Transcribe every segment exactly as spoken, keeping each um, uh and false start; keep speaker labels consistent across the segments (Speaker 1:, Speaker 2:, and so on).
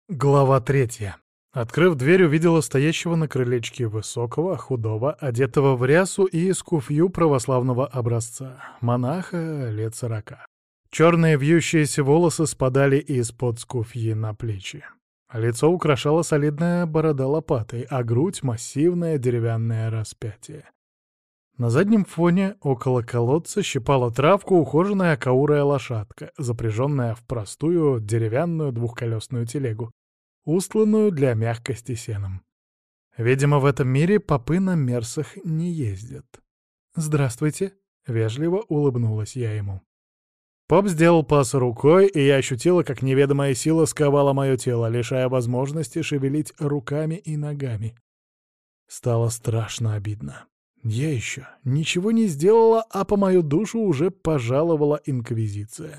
Speaker 1: Глава третья. Открыв дверь, увидела стоящего на крылечке высокого, худого, одетого в рясу и скуфью православного образца, монаха лет сорока. Черные вьющиеся волосы спадали из-под скуфьи на плечи. Лицо украшала солидная борода лопатой, а грудь — массивное деревянное распятие. На заднем фоне около колодца щипала травку ухоженная каурая лошадка, запряженная в простую деревянную двухколесную телегу, устланную для мягкости сеном. Видимо, в этом мире попы на мерсах не ездят. «Здравствуйте», — вежливо улыбнулась я ему. Поп сделал пас рукой, и я ощутила, как неведомая сила сковала мое тело, лишая возможности шевелить руками и ногами. Стало страшно обидно. Я еще ничего не сделала, а по мою душу уже пожаловала инквизиция.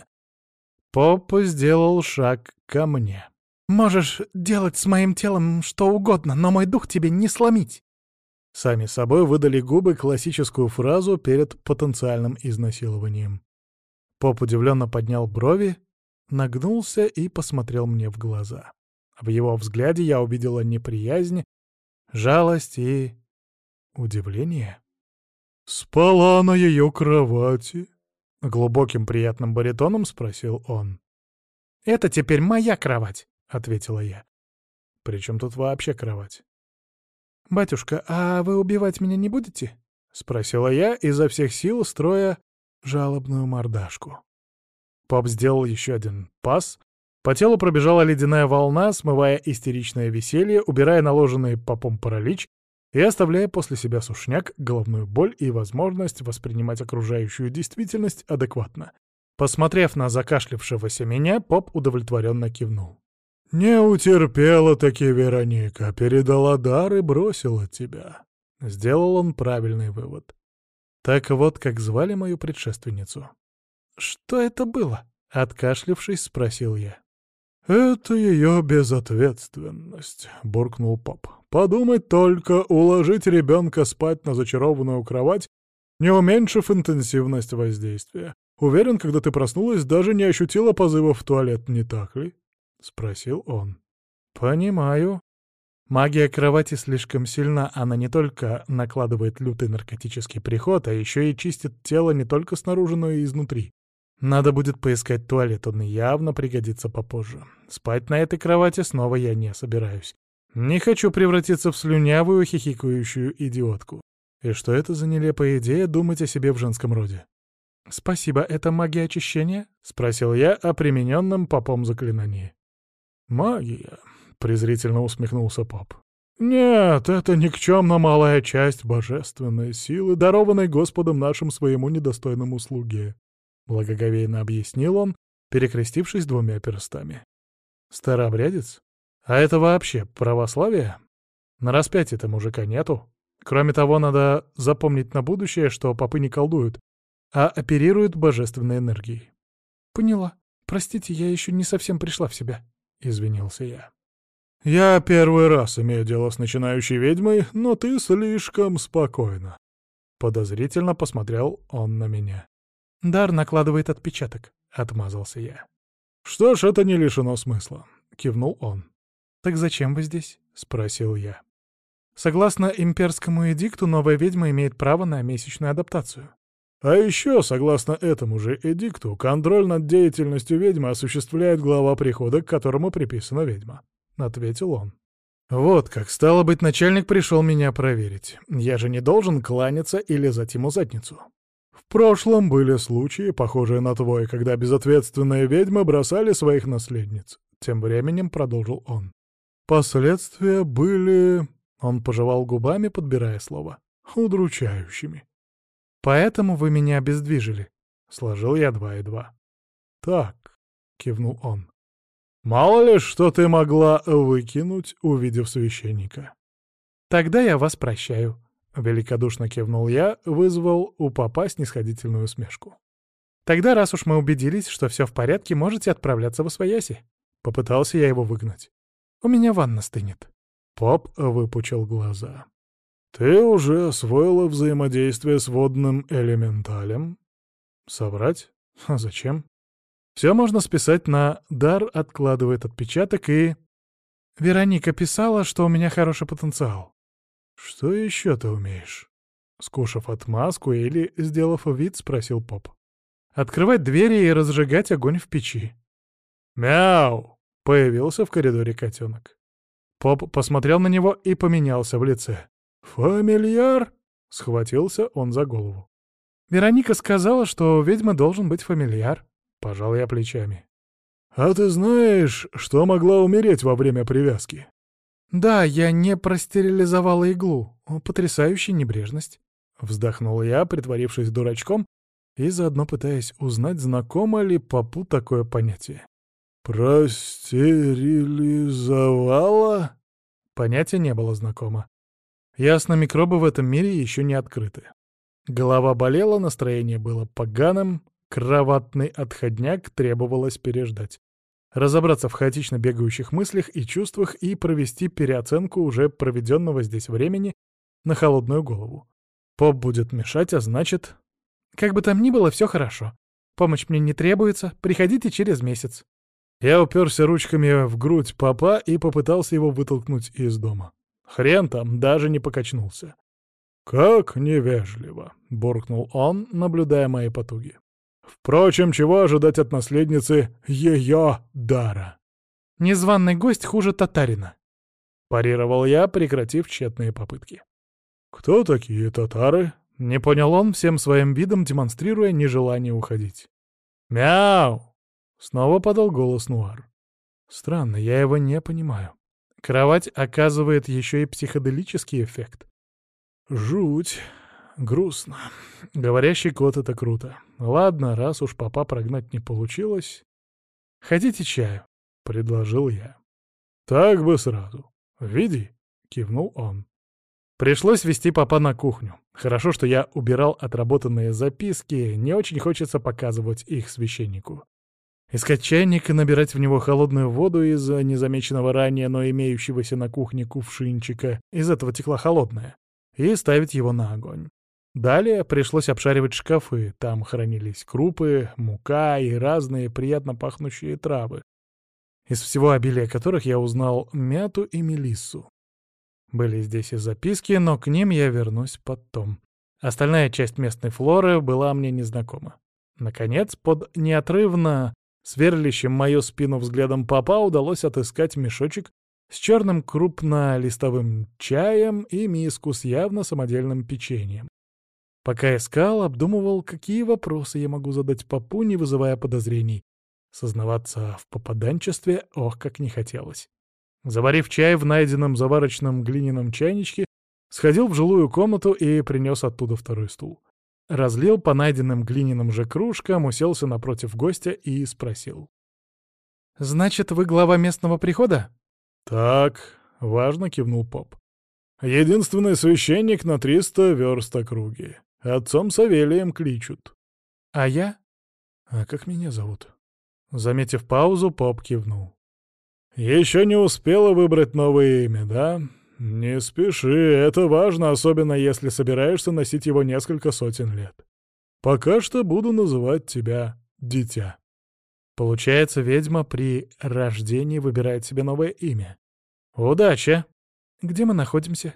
Speaker 1: Поп сделал шаг ко мне. «Можешь делать с моим телом что угодно, но мой дух тебе не сломить!» Сами собой выдали губы классическую фразу перед потенциальным изнасилованием. Поп удивленно поднял брови, нагнулся и посмотрел мне в глаза. В его взгляде я увидела неприязнь, жалость и удивление. «Спала на ее кровати?» — глубоким приятным баритоном спросил он. «Это теперь моя кровать», — ответила я. «При чем тут вообще кровать?» «Батюшка, а вы убивать меня не будете?» — спросила я, изо всех сил строя жалобную мордашку. Поп сделал еще один пас. По телу пробежала ледяная волна, смывая истеричное веселье, убирая наложенный попом паралич и оставляя после себя сушняк, головную боль и возможность воспринимать окружающую действительность адекватно. Посмотрев на закашлявшегося меня, поп удовлетворенно кивнул. «Не утерпела-таки Вероника, передала дар и бросила тебя». Сделал он правильный вывод. Так вот, как звали мою предшественницу. «Что это было?» — откашлявшись, спросил я. «Это ее безответственность», — буркнул поп. «Подумать только, уложить ребенка спать на зачарованную кровать, не уменьшив интенсивность воздействия. Уверен, когда ты проснулась, даже не ощутила позыва в туалет, не так ли?» — спросил он. «Понимаю. Магия кровати слишком сильна, она не только накладывает лютый наркотический приход, а еще и чистит тело не только снаружи, но и изнутри. Надо будет поискать туалет, он явно пригодится попозже. Спать на этой кровати снова я не собираюсь. Не хочу превратиться в слюнявую, хихикающую идиотку. И что это за нелепая идея думать о себе в женском роде?» «Спасибо, это магия очищения?» — спросил я о примененном попом заклинании. «Магия», — презрительно усмехнулся поп. «Нет, это никчемно малая часть божественной силы, дарованной Господом нашим своему недостойному слуге», — благоговейно объяснил он, перекрестившись двумя перстами. «Старообрядец? А это вообще православие? На распятии-то мужика нету. Кроме того, надо запомнить на будущее, что попы не колдуют, а оперируют божественной энергией». «Поняла. Простите, я еще не совсем пришла в себя», — извинился я. «Я первый раз имею дело с начинающей ведьмой, но ты слишком спокойна». Подозрительно посмотрел он на меня. «Дар накладывает отпечаток», — отмазался я. «Что ж, это не лишено смысла», — кивнул он. «Так зачем вы здесь?» — спросил я. «Согласно имперскому эдикту, новая ведьма имеет право на месячную адаптацию». «А еще, согласно этому же эдикту, контроль над деятельностью ведьмы осуществляет глава прихода, к которому приписана ведьма», — ответил он. «Вот как, стало быть, начальник пришел меня проверить. Я же не должен кланяться и лизать ему задницу». «В прошлом были случаи, похожие на твой, когда безответственные ведьмы бросали своих наследниц», — тем временем продолжил он. «Последствия были...» — он пожевал губами, подбирая слово. «Удручающими». «Поэтому вы меня обездвижили», — сложил я два и два. «Так», — кивнул он. «Мало ли, что ты могла выкинуть, увидев священника». «Тогда я вас прощаю», — великодушно кивнул я, вызвал у попа снисходительную усмешку. «Тогда, раз уж мы убедились, что все в порядке, можете отправляться в освояси». Попытался я его выгнать. «У меня ванна стынет». Поп выпучил глаза. «Ты уже освоила взаимодействие с водным элементалем?» «Соврать? А зачем?» «Все можно списать на «дар откладывает отпечаток» и...» Вероника писала, что у меня хороший потенциал. Что еще ты умеешь? Скушав отмазку или сделав вид, спросил Поп. Открывать двери и разжигать огонь в печи. Мяу! Появился в коридоре котенок. Поп посмотрел на него и поменялся в лице. «Фамильяр?» — схватился он за голову. «Вероника сказала, что у ведьмы должен быть фамильяр». Пожал я плечами. «А ты знаешь, что могла умереть во время привязки?» «Да, я не простерилизовала иглу. Потрясающая небрежность». Вздохнул я, притворившись дурачком, и заодно пытаясь узнать, знакомо ли Попу такое понятие. «Простерилизовала?» Понятие не было знакомо. Ясно, микробы в этом мире еще не открыты. Голова болела, настроение было поганым, кроватный отходняк требовалось переждать. Разобраться в хаотично бегающих мыслях и чувствах и провести переоценку уже проведенного здесь времени на холодную голову. Поп будет мешать, а значит... Как бы там ни было, все хорошо. Помощь мне не требуется, приходите через месяц. Я уперся ручками в грудь Попа и попытался его вытолкнуть из дома. Хрен там, даже не покачнулся. «Как невежливо», — буркнул он, наблюдая мои потуги. «Впрочем, чего ожидать от наследницы ее дара?» «Незваный гость хуже татарина», — парировал я, прекратив тщетные попытки. «Кто такие татары?» — не понял он, всем своим видом демонстрируя нежелание уходить. «Мяу!» — снова подал голос Нуар. «Странно, я его не понимаю. Кровать оказывает еще и психоделический эффект. Жуть. Грустно. Говорящий кот — это круто. Ладно, раз уж Попа прогнать не получилось. Хотите чаю?» — предложил я. «Так бы сразу. Веди», — кивнул он. Пришлось вести Попа на кухню. Хорошо, что я убирал отработанные записки, не очень хочется показывать их священнику. Искать чайник и набирать в него холодную воду из незамеченного ранее, но имеющегося на кухне кувшинчика, из этого текла холодная, и ставить его на огонь. Далее пришлось обшаривать шкафы, там хранились крупы, мука и разные приятно пахнущие травы, из всего обилия которых я узнал мяту и мелиссу. Были здесь и записки, но к ним я вернусь потом. Остальная часть местной флоры была мне незнакома. Наконец, под неотрывно сверлящим мою спину взглядом Попа удалось отыскать мешочек с черным крупнолистовым чаем и миску с явно самодельным печеньем. Пока искал, обдумывал, какие вопросы я могу задать Попу, не вызывая подозрений. Сознаваться в попаданчестве, ох, как не хотелось. Заварив чай в найденном заварочном глиняном чайничке, сходил в жилую комнату и принес оттуда второй стул. Разлил по найденным глиняным же кружкам, уселся напротив гостя и спросил. «Значит, вы глава местного прихода?» «Так», — важно кивнул Поп. «Единственный священник на триста верст округи. Отцом Савелием кличут». «А я?» «А как меня зовут?» Заметив паузу, Поп кивнул. «Еще не успела выбрать новое имя, да? Не спеши, это важно, особенно если собираешься носить его несколько сотен лет. Пока что буду называть тебя Дитя». Получается, ведьма при рождении выбирает себе новое имя. Удачи! Где мы находимся?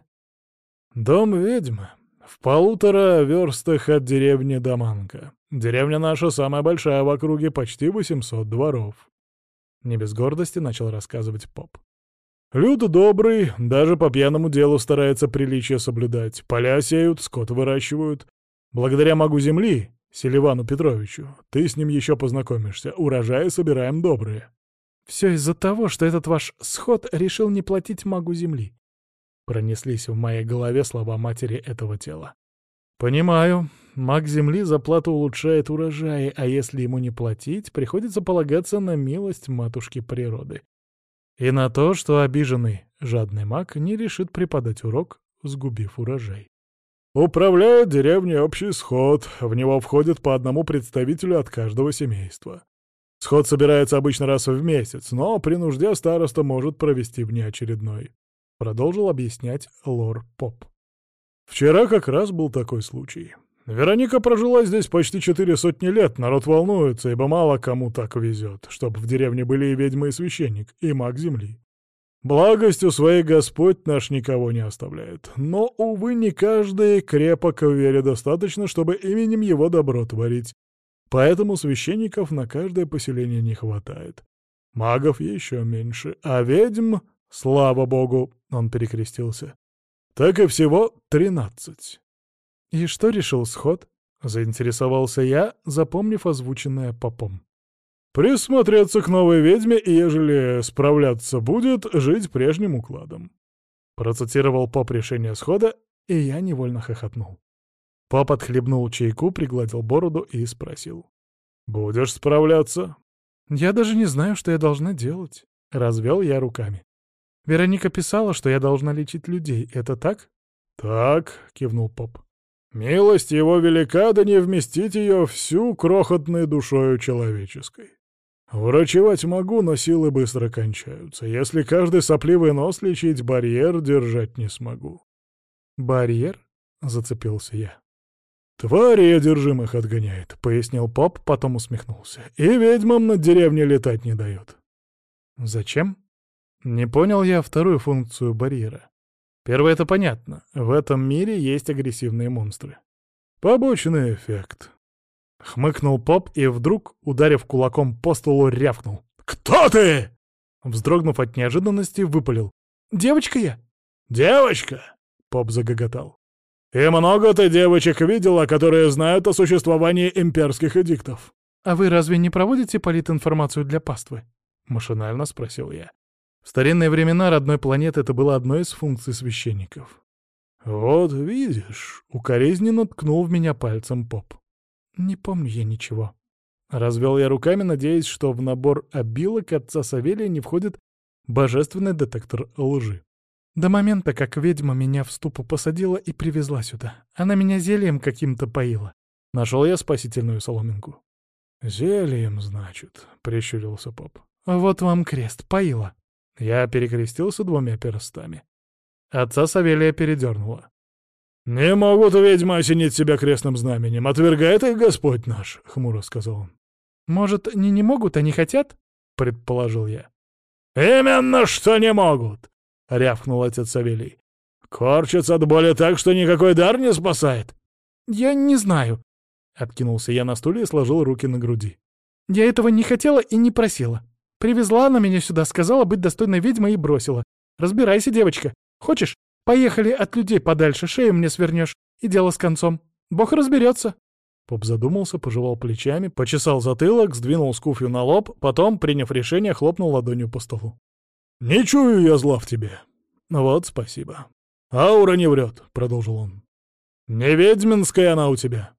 Speaker 1: Дом ведьмы. В полутора верстах от деревни Даманка. Деревня наша самая большая в округе, почти восемьсот дворов. Не без гордости начал рассказывать Поп. Люд добрый, даже по пьяному делу старается приличие соблюдать. Поля сеют, скот выращивают. Благодаря магу земли, Селивану Петровичу, ты с ним еще познакомишься. Урожаи собираем добрые. Все из-за того, что этот ваш сход решил не платить магу земли. Пронеслись в моей голове слова матери этого тела. Понимаю, маг земли за плату улучшает урожаи, а если ему не платить, приходится полагаться на милость матушки природы. И на то, что обиженный, жадный маг не решит преподать урок, сгубив урожай. Управляет деревней общий сход, в него входит по одному представителю от каждого семейства. Сход собирается обычно раз в месяц, но при нужде староста может провести внеочередной. Продолжил объяснять лор Поп. Вчера как раз был такой случай. Вероника прожила здесь почти четыре сотни лет, народ волнуется, ибо мало кому так везет, чтоб в деревне были и ведьма, и священник, и маг земли.
Speaker 2: Благостью своей Господь наш никого не оставляет. Но, увы, не каждый крепок в вере достаточно, чтобы именем его добро творить. Поэтому священников на каждое поселение не хватает. Магов еще меньше, а ведьм, слава богу, он перекрестился, так и всего тринадцать.
Speaker 1: «И что решил сход?» — заинтересовался я, запомнив озвученное попом.
Speaker 2: «Присмотреться к новой ведьме и, ежели справляться будет, жить прежним укладом».
Speaker 1: Процитировал поп решение схода, и я невольно хохотнул. Поп отхлебнул чайку, пригладил бороду и спросил.
Speaker 2: «Будешь справляться?»
Speaker 1: «Я даже не знаю, что я должна делать», — развел я руками. «Вероника писала, что я должна лечить людей. Это так?»
Speaker 2: «Так», — кивнул поп. «Милость его велика, да не вместить ее всю крохотной душою человеческой. Врачевать могу, но силы быстро кончаются. Если каждый сопливый нос лечить, барьер держать не смогу».
Speaker 1: «Барьер?» — зацепился я.
Speaker 2: «Твари одержимых отгоняет», — пояснил поп, потом усмехнулся. «И ведьмам над деревней летать не дает».
Speaker 1: «Зачем?» Не понял я вторую функцию барьера. Первое — это понятно. В этом мире есть агрессивные монстры.
Speaker 2: «Побочный эффект», —
Speaker 1: хмыкнул поп и вдруг, ударив кулаком по столу, рявкнул.
Speaker 2: «Кто ты?»
Speaker 1: Вздрогнув от неожиданности, выпалил. «Девочка я!»
Speaker 2: «Девочка!» — поп загоготал. «И много ты девочек видела, которые знают о существовании имперских эдиктов?»
Speaker 1: «А вы разве не проводите политинформацию для паствы?» — машинально спросил я. В старинные времена родной планеты это было одной из функций священников.
Speaker 2: «Вот видишь», — укоризненно ткнул в меня пальцем поп.
Speaker 1: «Не помню я ничего».
Speaker 2: Развел я руками, надеясь, что в набор обилок отца Савелия не входит божественный детектор лжи.
Speaker 1: До момента, как ведьма меня в ступу посадила и привезла сюда. Она меня зельем каким-то поила. Нашел я спасительную соломинку.
Speaker 2: «Зельем, значит», — прищурился поп.
Speaker 1: «Вот вам крест, поила».
Speaker 2: Я перекрестился двумя перстами.
Speaker 1: Отца Савелия передернуло.
Speaker 2: «Не могут ведьмы осенить себя крестным знаменем. Отвергает их Господь наш», — хмуро сказал он.
Speaker 1: «Может, не не могут, а не хотят?» — предположил я.
Speaker 2: «Именно что не могут!» — рявкнул отец Савелий. «Корчатся от боли так, что никакой дар не спасает».
Speaker 1: «Я не знаю», — откинулся я на стуле и сложил руки на груди. «Я этого не хотела и не просила. Привезла она меня сюда, сказала быть достойной ведьмой и бросила. Разбирайся, девочка. Хочешь, поехали от людей подальше, шею мне свернешь, и дело с концом. Бог разберется».
Speaker 2: Поп задумался, пожевал плечами, почесал затылок, сдвинул скуфью на лоб, потом, приняв решение, хлопнул ладонью по столу. «Не чую я зла в тебе». «Вот спасибо». «Аура не врет», — продолжил он. «Не ведьминская она у тебя».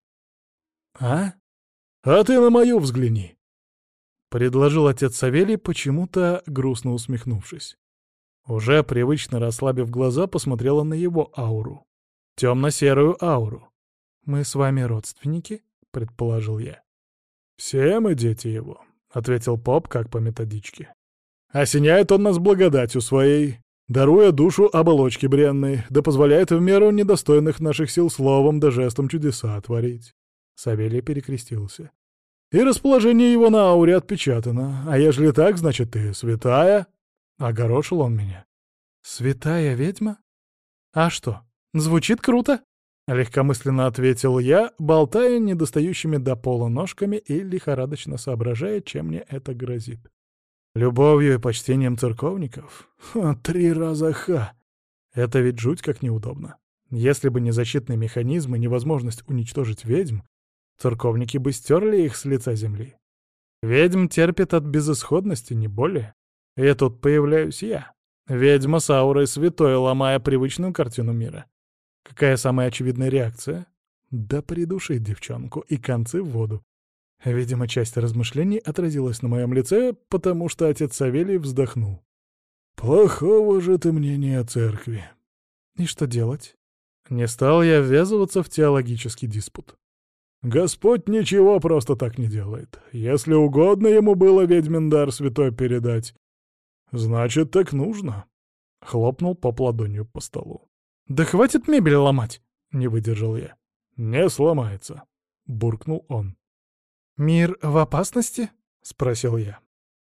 Speaker 1: «А?
Speaker 2: А ты на мою взгляни»,
Speaker 1: — предложил отец Савелий, почему-то грустно усмехнувшись. Уже привычно расслабив глаза, посмотрела на его ауру. Темно-серую ауру. «Мы с вами родственники?» — предположил я.
Speaker 2: «Все мы дети его», — ответил поп, как по методичке. «Осеняет он нас благодатью своей, даруя душу оболочки бренной, да позволяет в меру недостойных наших сил словом да жестом чудеса творить».
Speaker 1: Савелий перекрестился.
Speaker 2: «И расположение его на ауре отпечатано. А ежели так, значит, ты святая?» — огорошил он меня.
Speaker 1: «Святая ведьма? А что, звучит круто?» — легкомысленно ответил я, болтая недостающими до пола ножками и лихорадочно соображая, чем мне это грозит. Любовью и почтением церковников? Ха, три раза ха! Это ведь жуть как неудобно. Если бы не защитный механизм и невозможность уничтожить ведьм, церковники бы стерли их с лица земли. Ведьм терпит от безысходности, не более. И тут появляюсь я. Ведьма с аурой святой, ломая привычную картину мира. Какая самая очевидная реакция? Да придушить девчонку и концы в воду. Видимо, часть размышлений отразилась на моем лице, потому что отец Савелий вздохнул.
Speaker 2: «Плохого же ты мнения о церкви».
Speaker 1: И что делать? Не стал я ввязываться в теологический диспут.
Speaker 2: «Господь ничего просто так не делает. Если угодно ему было ведьмин дар святой передать, значит, так нужно».
Speaker 1: Хлопнул поп ладонью по столу. «Да хватит мебель ломать!» — не выдержал я.
Speaker 2: «Не сломается», — буркнул он.
Speaker 1: «Мир в опасности?» — спросил я.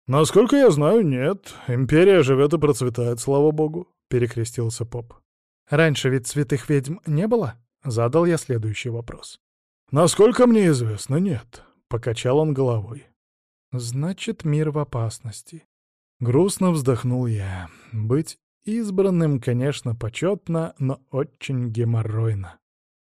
Speaker 2: «Насколько я знаю, нет. Империя живет и процветает, слава богу», — перекрестился поп.
Speaker 1: «Раньше ведь святых ведьм не было?» — задал я следующий вопрос.
Speaker 2: «Насколько мне известно, нет», — покачал он головой.
Speaker 1: «Значит, мир в опасности». Грустно вздохнул я. Быть избранным, конечно, почетно, но очень геморройно.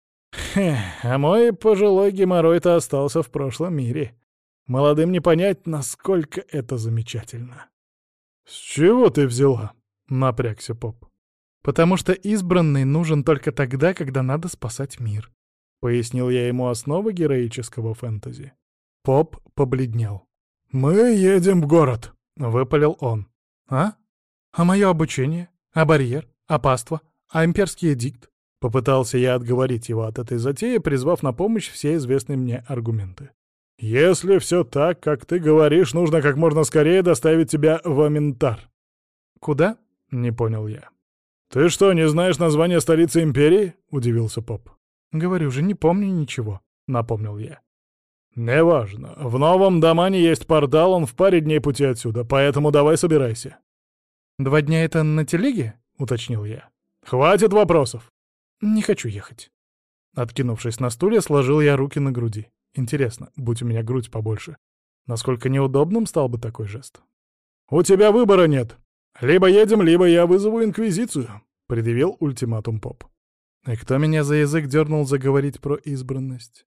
Speaker 1: Хе, а мой пожилой геморрой-то остался в прошлом мире. Молодым не понять, насколько это замечательно.
Speaker 2: «С чего ты взяла?» — напрягся поп.
Speaker 1: «Потому что избранный нужен только тогда, когда надо спасать мир», — пояснил я ему основы героического фэнтези. Поп побледнел.
Speaker 2: «Мы едем в город», —
Speaker 1: выпалил он. «А? А мое обучение? А барьер? А паства? А имперский эдикт?» Попытался я отговорить его от этой затеи, призвав на помощь все известные мне аргументы.
Speaker 2: «Если все так, как ты говоришь, нужно как можно скорее доставить тебя в Аментар».
Speaker 1: «Куда?» — не понял я.
Speaker 2: «Ты что, не знаешь название столицы империи?» — удивился поп.
Speaker 1: «Говорю же, не помню ничего», — напомнил я.
Speaker 2: «Неважно. В Новом Дамане есть портал, он в паре дней пути отсюда, поэтому давай собирайся».
Speaker 1: «Два дня это на телеге?» — уточнил я.
Speaker 2: «Хватит вопросов!»
Speaker 1: «Не хочу ехать». Откинувшись на стуле, сложил я руки на груди. Интересно, будь у меня грудь побольше, насколько неудобным стал бы такой жест.
Speaker 2: «У тебя выбора нет. Либо едем, либо я вызову инквизицию», — предъявил ультиматум поп.
Speaker 1: И кто меня за язык дернул заговорить про избранность?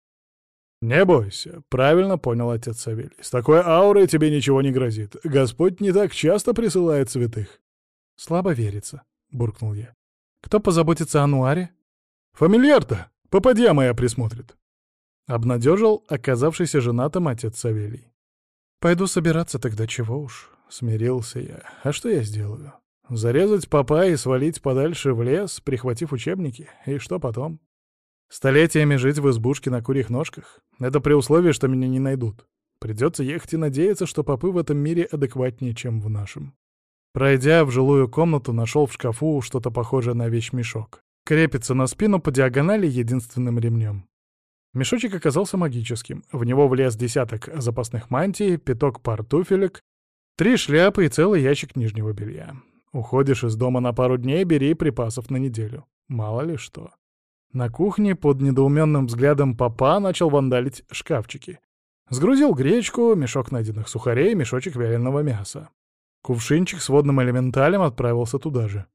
Speaker 2: «Не бойся, правильно понял отец Савелий. С такой аурой тебе ничего не грозит. Господь не так часто присылает святых».
Speaker 1: «Слабо верится», — буркнул я. «Кто позаботится о Нуаре?»
Speaker 2: «Фамильяр-то! Попадья моя присмотрит».
Speaker 1: Обнадежил оказавшийся женатым отец Савелий. «Пойду собираться тогда, чего уж», — смирился я. «А что я сделаю? Зарезать попа и свалить подальше в лес, прихватив учебники? И что потом? Столетиями жить в избушке на курьих ножках? Это при условии, что меня не найдут. Придется ехать и надеяться, что попы в этом мире адекватнее, чем в нашем». Пройдя в жилую комнату, нашел в шкафу что-то похожее на вещмешок. Крепится на спину по диагонали единственным ремнем. Мешочек оказался магическим. В него влез десяток запасных мантий, пяток пар туфелек, три шляпы и целый ящик нижнего белья. Уходишь из дома на пару дней, бери припасов на неделю. Мало ли что. На кухне под недоуменным взглядом папа начал вандалить шкафчики. Сгрузил гречку, мешок найденных сухарей, мешочек вяленого мяса. Кувшинчик с водным элементалем отправился туда же.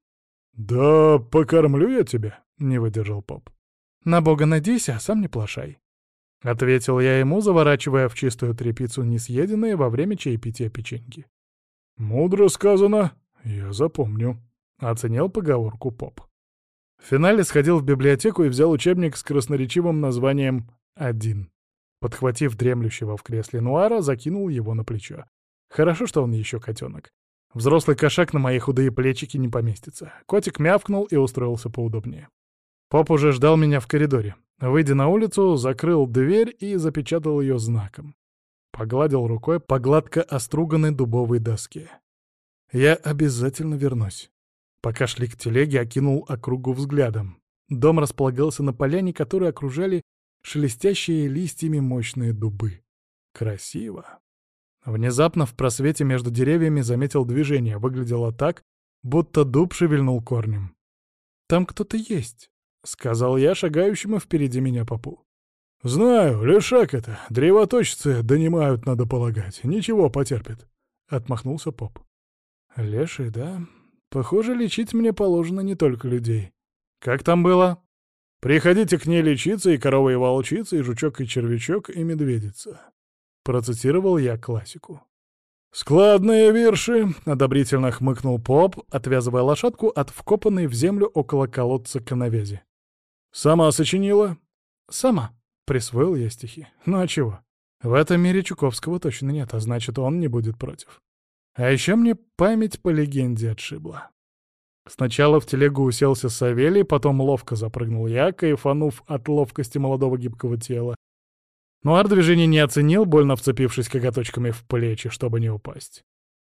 Speaker 2: «Да покормлю я тебя», — не выдержал поп.
Speaker 1: «На бога надейся, а сам не плашай», — ответил я ему, заворачивая в чистую тряпицу несъеденные во время чаепития печеньки.
Speaker 2: «Мудро сказано, я запомню», — оценил поговорку поп.
Speaker 1: В финале сходил в библиотеку и взял учебник с красноречивым названием «Один». Подхватив дремлющего в кресле Нуара, закинул его на плечо. Хорошо, что он еще котенок. Взрослый кошак на мои худые плечики не поместится. Котик мявкнул и устроился поудобнее. Поп уже ждал меня в коридоре. Выйдя на улицу, закрыл дверь и запечатал ее знаком. Погладил рукой по гладко оструганной дубовой доске. «Я обязательно вернусь». Пока шли к телеге, окинул округу взглядом. Дом располагался на поляне, которую окружали шелестящие листьями мощные дубы. Красиво. Внезапно в просвете между деревьями заметил движение. Выглядело так, будто дуб шевельнул корнем. «Там кто-то есть», — сказал я шагающему впереди меня попу.
Speaker 2: «Знаю, лешак это. Древоточцы донимают, надо полагать. Ничего, потерпит», — отмахнулся поп.
Speaker 1: «Леший, да? Похоже, лечить мне положено не только людей. Как там было?»
Speaker 2: «Приходите к ней лечиться, и корова, и волчица, и жучок, и червячок, и медведица», — процитировал я классику.
Speaker 1: «Складные вирши», — одобрительно хмыкнул поп, отвязывая лошадку от вкопанной в землю около колодца коновязи.
Speaker 2: «Сама сочинила?»
Speaker 1: «Сама», — присвоил я стихи. «Ну а чего? В этом мире Чуковского точно нет, а значит, он не будет против. А еще мне память по легенде отшибла». Сначала в телегу уселся Савелий, потом ловко запрыгнул я, кайфанув от ловкости молодого гибкого тела. Нуар движение не оценил, больно вцепившись коготочками в плечи, чтобы не упасть.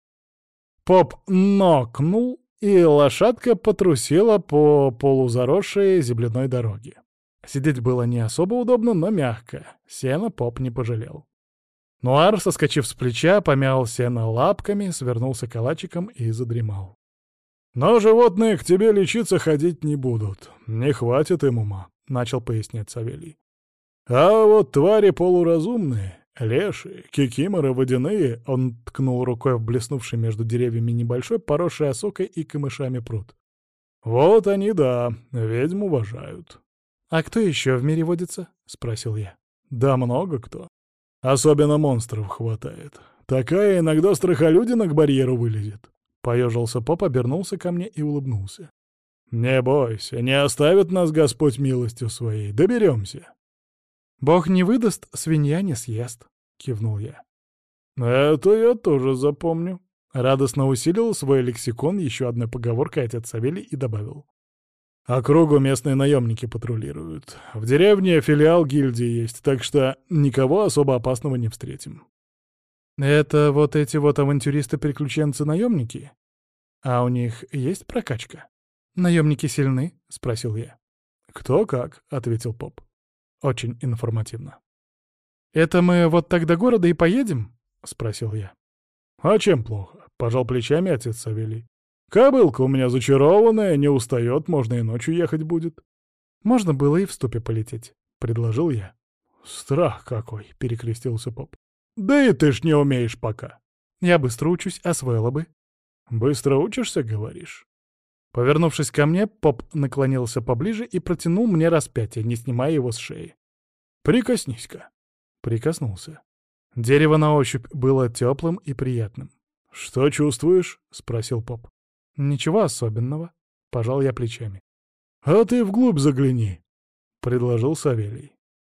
Speaker 1: Поп нокнул, и лошадка потрусила по полузаросшей земляной дороге. Сидеть было не особо удобно, но мягко. Сена поп не пожалел. Нуар, соскочив с плеча, помял сено лапками, свернулся калачиком и задремал.
Speaker 2: «Но животные к тебе лечиться ходить не будут. Не хватит им ума», — начал пояснять Савелий. «А вот твари полуразумные, леши, кикиморы водяные», — он ткнул рукой в блеснувший между деревьями небольшой, поросший осокой и камышами пруд. «Вот они, да, ведьм уважают».
Speaker 1: «А кто еще в мире водится?» — спросил я.
Speaker 2: «Да много кто. Особенно монстров хватает. Такая иногда страхолюдина к барьеру вылезет». Поежился поп, обернулся ко мне и улыбнулся. «Не бойся, не оставит нас Господь милостью своей. Доберемся».
Speaker 1: «Бог не выдаст, свинья не съест», — кивнул я.
Speaker 2: «Это я тоже запомню».
Speaker 1: Радостно усилил свой лексикон еще одной поговоркой отец Савелий и добавил.
Speaker 2: «Округу местные наемники патрулируют. В деревне филиал гильдии есть, так что никого особо опасного не встретим».
Speaker 1: «Это вот эти вот авантюристы-приключенцы-наемники? А у них есть прокачка? Наемники сильны?» — спросил я.
Speaker 2: «Кто как», — ответил поп.
Speaker 1: Очень информативно. «Это мы вот так до города и поедем?» — спросил я.
Speaker 2: «А чем плохо?» — пожал плечами отец Савелий. «Кобылка у меня зачарованная, не устает, можно и ночью ехать будет».
Speaker 1: «Можно было и в ступе полететь», — предложил я.
Speaker 2: «Страх какой!» — перекрестился поп. «Да и ты ж не умеешь пока».
Speaker 1: «Я быстро учусь, освоила бы».
Speaker 2: «Быстро учишься, говоришь?»
Speaker 1: Повернувшись ко мне, поп наклонился поближе и протянул мне распятие, не снимая его с шеи.
Speaker 2: «Прикоснись-ка».
Speaker 1: Прикоснулся. Дерево на ощупь было теплым и приятным.
Speaker 2: «Что чувствуешь?» — спросил поп.
Speaker 1: «Ничего особенного», — пожал я плечами.
Speaker 2: «А ты вглубь загляни», — предложил Савелий.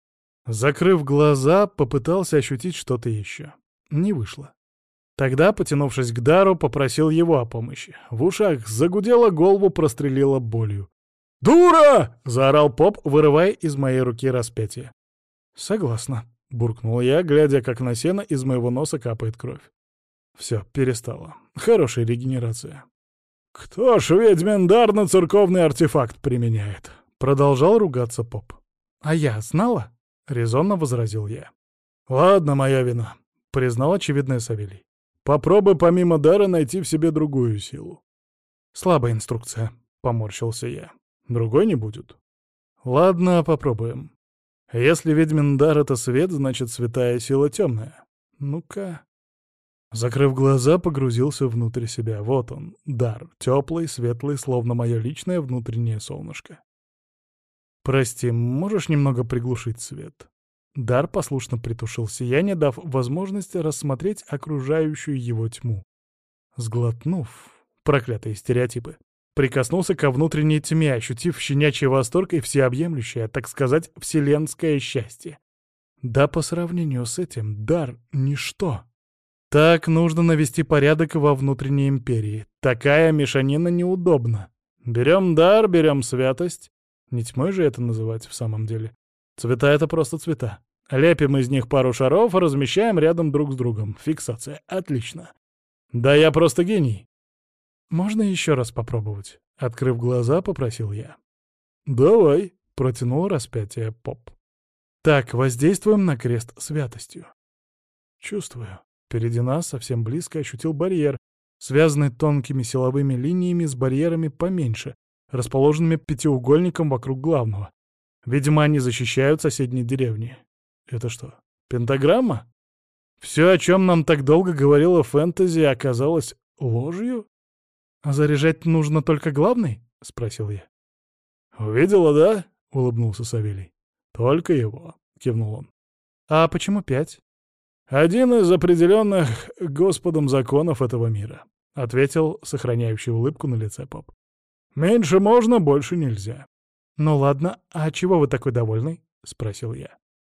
Speaker 1: Закрыв глаза, попытался ощутить что-то еще. Не вышло. Тогда, потянувшись к дару, попросил его о помощи. В ушах загудело, голову прострелило болью.
Speaker 2: «Дура!» —
Speaker 1: заорал поп, вырывая из моей руки распятие. «Согласна», — буркнул я, глядя, как на сено из моего носа капает кровь. Все, перестало. Хорошая регенерация.
Speaker 2: «Кто ж ведьмин дар на церковный артефакт применяет?»
Speaker 1: — продолжал ругаться поп. «А я знала?» — резонно возразил я.
Speaker 2: «Ладно, моя вина», — признал очевидное Савелий. «Попробуй помимо дара найти в себе другую силу».
Speaker 1: «Слабая инструкция», — поморщился я.
Speaker 2: «Другой не будет».
Speaker 1: «Ладно, попробуем. Если ведьмин дар — это свет, значит, святая сила темная. Ну-ка...» Закрыв глаза, погрузился внутрь себя. Вот он, дар, теплый, светлый, словно мое личное внутреннее солнышко. «Прости, можешь немного приглушить свет?» Дар послушно притушил сияние, дав возможность рассмотреть окружающую его тьму. Сглотнув, проклятые стереотипы, прикоснулся ко внутренней тьме, ощутив щенячий восторг и всеобъемлющее, так сказать, вселенское счастье. Да по сравнению с этим дар — ничто. Так нужно навести порядок во внутренней империи. Такая мешанина неудобна. Берем дар, берем святость. Не тьмой же это называть в самом деле. Цвета — это просто цвета. Лепим из них пару шаров, размещаем рядом друг с другом. Фиксация. Отлично. Да я просто гений. Можно еще раз попробовать? Открыв глаза, попросил я.
Speaker 2: «Давай»,
Speaker 1: — протянул распятие поп. Так, воздействуем на крест святостью. Чувствую. Впереди нас, совсем близко, ощутил барьер, связанный тонкими силовыми линиями с барьерами поменьше, расположенными пятиугольником вокруг главного. Видимо, они защищают соседние деревни. Это что, пентаграмма? Все, о чем нам так долго говорила фэнтези, оказалось ложью? А заряжать нужно только главный? — спросил я.
Speaker 2: «Увидела, да?» — улыбнулся Савелий. «Только его», — кивнул он.
Speaker 1: «А почему пять?»
Speaker 2: «Один из определенных Господом законов этого мира», — ответил сохраняющий улыбку на лице поп. «Меньше можно, больше нельзя».
Speaker 1: «Ну ладно, а чего вы такой довольный?» — спросил я.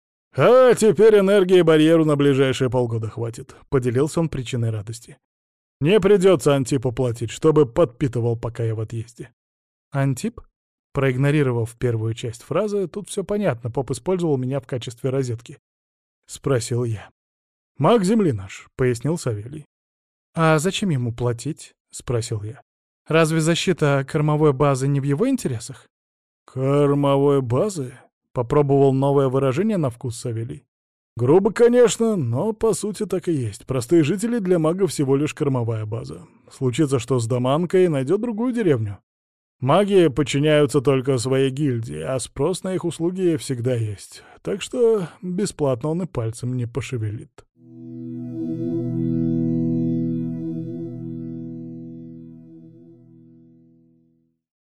Speaker 2: «А теперь энергии барьеру на ближайшие полгода хватит», — поделился он причиной радости. «Не придется Антипу платить, чтобы подпитывал, пока я в отъезде».
Speaker 1: «Антип?» Проигнорировав первую часть фразы, тут все понятно, поп использовал меня в качестве розетки. Спросил я.
Speaker 2: «Маг Земли наш», — пояснил Савелий.
Speaker 1: «А зачем ему платить?» — спросил я. «Разве защита кормовой базы не в его интересах?»
Speaker 2: «Кормовой базы?» — попробовал новое выражение на вкус Савелий. Грубо, конечно, но по сути так и есть. Простые жители для магов всего лишь кормовая база. Случится что с Даманкой, найдет другую деревню. Маги подчиняются только своей гильдии, а спрос на их услуги всегда есть. Так что бесплатно он и пальцем не пошевелит.